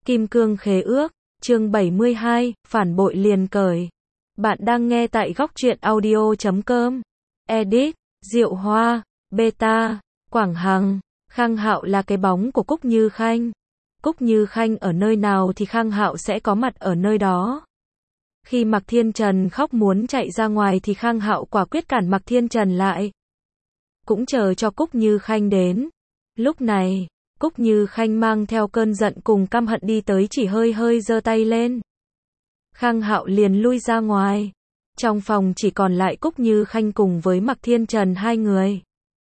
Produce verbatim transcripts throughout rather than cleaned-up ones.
Kim Cương Khế Ước, chương bảy mươi hai, phản bội liền cởi. Bạn đang nghe tại góc truyện audio chấm com. Edit, Diệu Hoa, Beta, Quảng Hằng. Khang Hạo là cái bóng của Cúc Như Khanh. Cúc Như Khanh ở nơi nào thì Khang Hạo sẽ có mặt ở nơi đó. Khi Mạc Thiên Trần khóc muốn chạy ra ngoài thì Khang Hạo quả quyết cản Mạc Thiên Trần lại. Cũng chờ cho Cúc Như Khanh đến. Lúc này, Cúc Như Khanh mang theo cơn giận cùng căm hận đi tới, chỉ hơi hơi giơ tay lên. Khang Hạo liền lui ra ngoài. Trong phòng chỉ còn lại Cúc Như Khanh cùng với Mạc Thiên Trần hai người.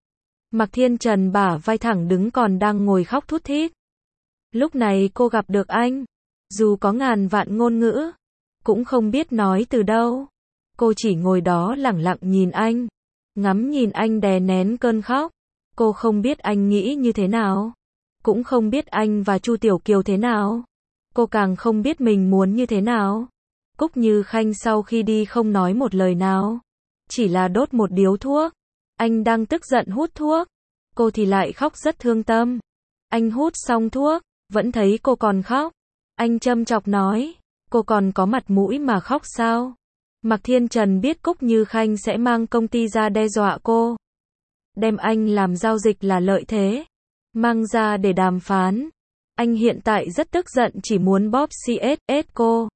Mạc Thiên Trần bả vai thẳng đứng còn đang ngồi khóc thút thít. Lúc này cô gặp được anh. Dù có ngàn vạn ngôn ngữ, cũng không biết nói từ đâu. Cô chỉ ngồi đó lẳng lặng nhìn anh. Ngắm nhìn anh đè nén cơn khóc. Cô không biết anh nghĩ như thế nào. Cũng không biết anh và Chu Tiểu Kiều thế nào. Cô càng không biết mình muốn như thế nào. Cúc Như Khanh sau khi đi không nói một lời nào. Chỉ là đốt một điếu thuốc. Anh đang tức giận hút thuốc. Cô thì lại khóc rất thương tâm. Anh hút xong thuốc, vẫn thấy cô còn khóc. Anh châm chọc nói, cô còn có mặt mũi mà khóc sao? Mạc Thiên Trần biết Cúc Như Khanh sẽ mang công ty ra đe dọa cô. Đem anh làm giao dịch là lợi thế. Mang ra để đàm phán. Anh hiện tại rất tức giận, chỉ muốn bóp xê ét ét cô.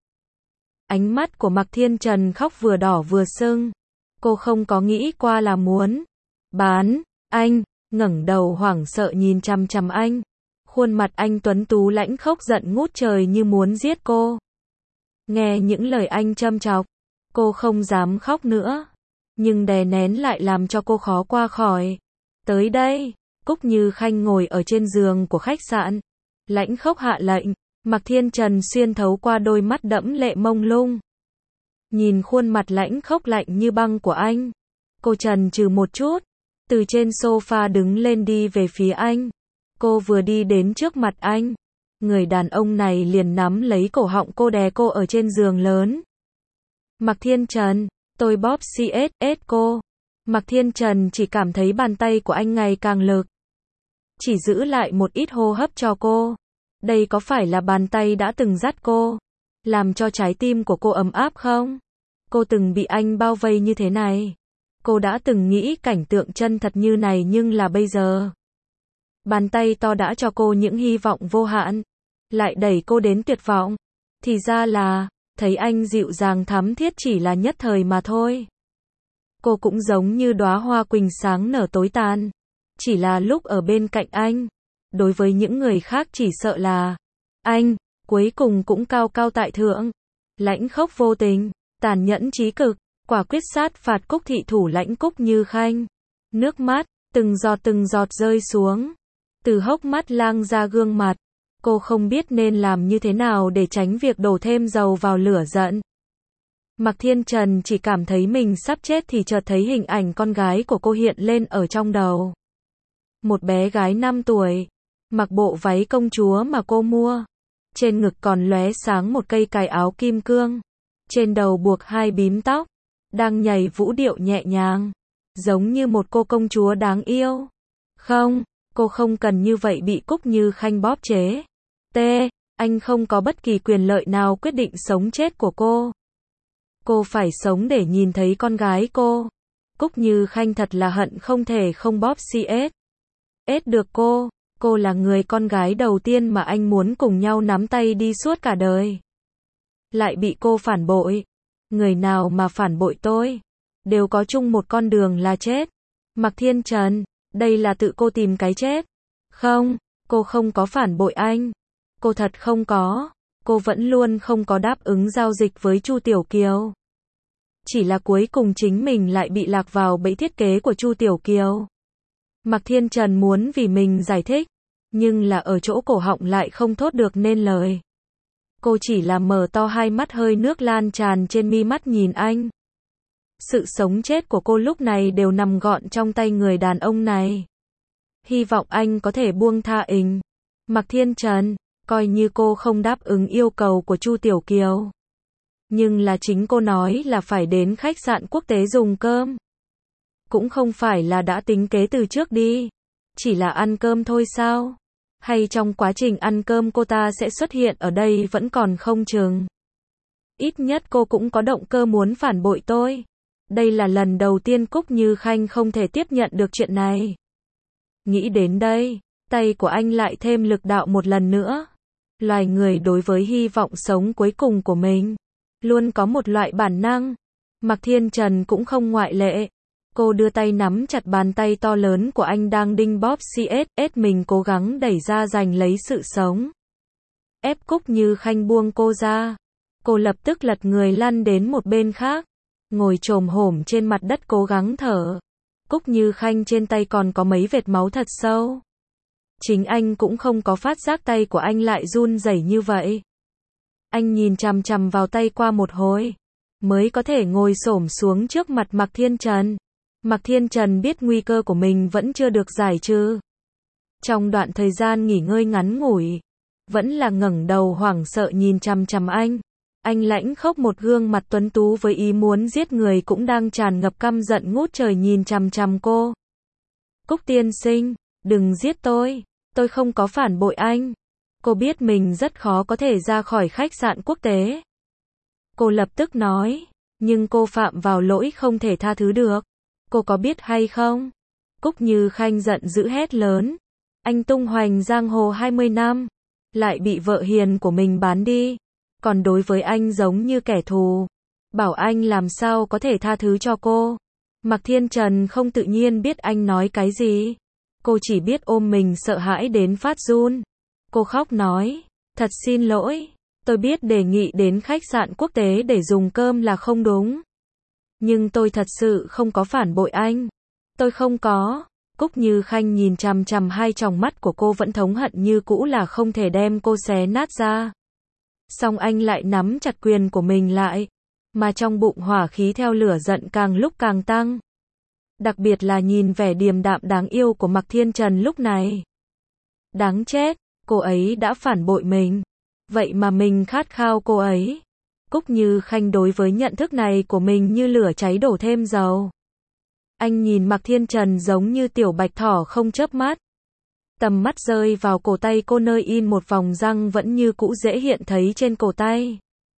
Ánh mắt của Mạc Thiên Trần khóc vừa đỏ vừa sưng. Cô không có nghĩ qua là muốn bán anh, ngẩng đầu hoảng sợ nhìn chằm chằm anh. Khuôn mặt anh tuấn tú lãnh khốc giận ngút trời như muốn giết cô. Nghe những lời anh châm chọc, cô không dám khóc nữa. Nhưng đè nén lại làm cho cô khó qua khỏi. Tới đây, Cúc Như Khanh ngồi ở trên giường của khách sạn. Lãnh khốc hạ lệnh. Mạc Thiên Trần xuyên thấu qua đôi mắt đẫm lệ mông lung. Nhìn khuôn mặt lãnh khốc lạnh như băng của anh. Cô chần chừ một chút. Từ trên sofa đứng lên đi về phía anh. Cô vừa đi đến trước mặt anh. Người đàn ông này liền nắm lấy cổ họng cô, đè cô ở trên giường lớn. Mạc Thiên Trần, tôi bóp xê ét ét cô. Mạc Thiên Trần chỉ cảm thấy bàn tay của anh ngày càng lực. Chỉ giữ lại một ít hô hấp cho cô. Đây có phải là bàn tay đã từng dắt cô, làm cho trái tim của cô ấm áp không? Cô từng bị anh bao vây như thế này. Cô đã từng nghĩ cảnh tượng chân thật như này, nhưng là bây giờ. Bàn tay to đã cho cô những hy vọng vô hạn, lại đẩy cô đến tuyệt vọng. Thì ra là, thấy anh dịu dàng thắm thiết chỉ là nhất thời mà thôi. Cô cũng giống như đóa hoa quỳnh sáng nở tối tàn. Chỉ là lúc ở bên cạnh anh, đối với những người khác chỉ sợ là anh, cuối cùng cũng cao cao tại thượng. Lãnh khốc vô tình, tàn nhẫn chí cực, quả quyết sát phạt Cúc thị thủ lãnh Cúc Như Khanh. Nước mắt, từng giọt từng giọt rơi xuống. Từ hốc mắt lang ra gương mặt. Cô không biết nên làm như thế nào để tránh việc đổ thêm dầu vào lửa giận. Mạc Thiên Trần chỉ cảm thấy mình sắp chết thì chợt thấy hình ảnh con gái của cô hiện lên ở trong đầu. Một bé gái năm tuổi, mặc bộ váy công chúa mà cô mua. Trên ngực còn lóe sáng một cây cài áo kim cương. Trên đầu buộc hai bím tóc. Đang nhảy vũ điệu nhẹ nhàng. Giống như một cô công chúa đáng yêu. Không, cô không cần như vậy bị Cúc Như Khanh bóp chế. T. Anh không có bất kỳ quyền lợi nào quyết định sống chết của cô. Cô phải sống để nhìn thấy con gái cô. Cúc Như Khanh thật là hận không thể không bóp xê ét ét được cô. Cô là người con gái đầu tiên mà anh muốn cùng nhau nắm tay đi suốt cả đời. Lại bị cô phản bội. Người nào mà phản bội tôi, đều có chung một con đường là chết. Mạc Thiên Trần, đây là tự cô tìm cái chết. Không, cô không có phản bội anh. Cô thật không có. Cô vẫn luôn không có đáp ứng giao dịch với Chu Tiểu Kiều. Chỉ là cuối cùng chính mình lại bị lạc vào bẫy thiết kế của Chu Tiểu Kiều. Mạc Thiên Trần muốn vì mình giải thích, nhưng là ở chỗ cổ họng lại không thốt được nên lời. Cô chỉ là mở to hai mắt, hơi nước lan tràn trên mi mắt nhìn anh. Sự sống chết của cô lúc này đều nằm gọn trong tay người đàn ông này. Hy vọng anh có thể buông tha anh. Mạc Thiên Trần, coi như cô không đáp ứng yêu cầu của Chu Tiểu Kiều. Nhưng là chính cô nói là phải đến khách sạn quốc tế dùng cơm. Cũng không phải là đã tính kế từ trước đi. Chỉ là ăn cơm thôi sao? Hay trong quá trình ăn cơm cô ta sẽ xuất hiện ở đây vẫn còn không chừng. Ít nhất cô cũng có động cơ muốn phản bội tôi. Đây là lần đầu tiên Cúc Như Khanh không thể tiếp nhận được chuyện này. Nghĩ đến đây, tay của anh lại thêm lực đạo một lần nữa. Loài người đối với hy vọng sống cuối cùng của mình, luôn có một loại bản năng. Mạc Thiên Trần cũng không ngoại lệ. Cô đưa tay nắm chặt bàn tay to lớn của anh đang đinh bóp xê ét ét mình cố gắng đẩy ra giành lấy sự sống. Ép Cúc Như Khanh buông cô ra. Cô lập tức lật người lăn đến một bên khác, ngồi chồm hổm trên mặt đất cố gắng thở. Cúc Như Khanh trên tay còn có mấy vệt máu thật sâu. Chính anh cũng không có phát giác tay của anh lại run rẩy như vậy. Anh nhìn chằm chằm vào tay qua một hồi, mới có thể ngồi xổm xuống trước mặt Mạc Thiên Trần. Mạc Thiên Trần biết nguy cơ của mình vẫn chưa được giải trừ. Trong đoạn thời gian nghỉ ngơi ngắn ngủi, vẫn là ngẩng đầu hoảng sợ nhìn chằm chằm anh. Anh lãnh khốc một gương mặt tuấn tú với ý muốn giết người cũng đang tràn ngập căm giận ngút trời nhìn chằm chằm cô. Cúc tiên sinh, đừng giết tôi, tôi không có phản bội anh. Cô biết mình rất khó có thể ra khỏi khách sạn quốc tế. Cô lập tức nói, nhưng cô phạm vào lỗi không thể tha thứ được. Cô có biết hay không? Cúc Như Khanh giận dữ hét lớn. Anh tung hoành giang hồ hai mươi năm, lại bị vợ hiền của mình bán đi. Còn đối với anh giống như kẻ thù. Bảo anh làm sao có thể tha thứ cho cô. Mạc Thiên Trần không tự nhiên biết anh nói cái gì. Cô chỉ biết ôm mình sợ hãi đến phát run. Cô khóc nói, thật xin lỗi, tôi biết đề nghị đến khách sạn quốc tế để dùng cơm là không đúng. Nhưng tôi thật sự không có phản bội anh. Tôi không có. Cúc Như Khanh nhìn chằm chằm hai tròng mắt của cô vẫn thống hận như cũ là không thể đem cô xé nát ra. Xong anh lại nắm chặt quyền của mình lại, mà trong bụng hỏa khí theo lửa giận càng lúc càng tăng. Đặc biệt là nhìn vẻ điềm đạm đáng yêu của Mạc Thiên Trần lúc này. Đáng chết, cô ấy đã phản bội mình. Vậy mà mình khát khao cô ấy. Cúc Như Khanh đối với nhận thức này của mình như lửa cháy đổ thêm dầu. Anh nhìn Mạc Thiên Trần giống như tiểu bạch thỏ không chớp mắt. Tầm mắt rơi vào cổ tay cô nơi in một vòng răng vẫn như cũ dễ hiện thấy trên cổ tay.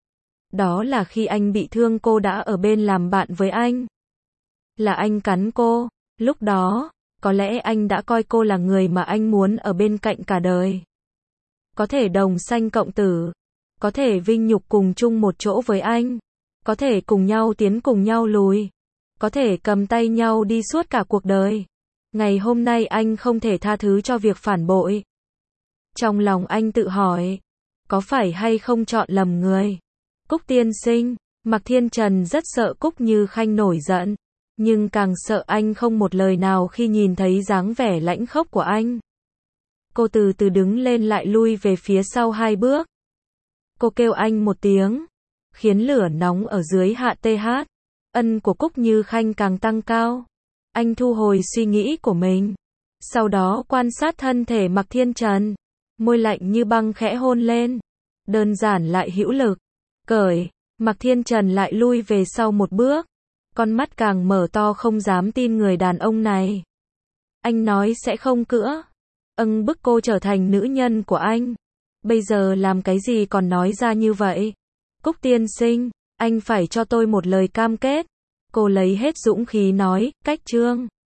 Đó là khi anh bị thương cô đã ở bên làm bạn với anh. Là anh cắn cô. Lúc đó, có lẽ anh đã coi cô là người mà anh muốn ở bên cạnh cả đời. Có thể đồng sanh cộng tử. Có thể vinh nhục cùng chung một chỗ với anh. Có thể cùng nhau tiến cùng nhau lùi. Có thể cầm tay nhau đi suốt cả cuộc đời. Ngày hôm nay anh không thể tha thứ cho việc phản bội. Trong lòng anh tự hỏi, có phải hay không chọn lầm người? Cúc tiên sinh, Mạc Thiên Trần rất sợ Cúc Như Khanh nổi giận, nhưng càng sợ anh không một lời nào khi nhìn thấy dáng vẻ lãnh khốc của anh. Cô từ từ đứng lên lại lui về phía sau hai bước. Cô kêu anh một tiếng, khiến lửa nóng ở dưới hạ th. Ân của Cúc Như Khanh càng tăng cao. Anh thu hồi suy nghĩ của mình. Sau đó quan sát thân thể Mạc Thiên Trần. Môi lạnh như băng khẽ hôn lên. Đơn giản lại hữu lực. Cởi. Mạc Thiên Trần lại lui về sau một bước. Con mắt càng mở to không dám tin người đàn ông này. Anh nói sẽ không cữa. Âng bức cô trở thành nữ nhân của anh. Bây giờ làm cái gì còn nói ra như vậy? Cúc tiên sinh, anh phải cho tôi một lời cam kết. Cô lấy hết dũng khí nói, cách trương.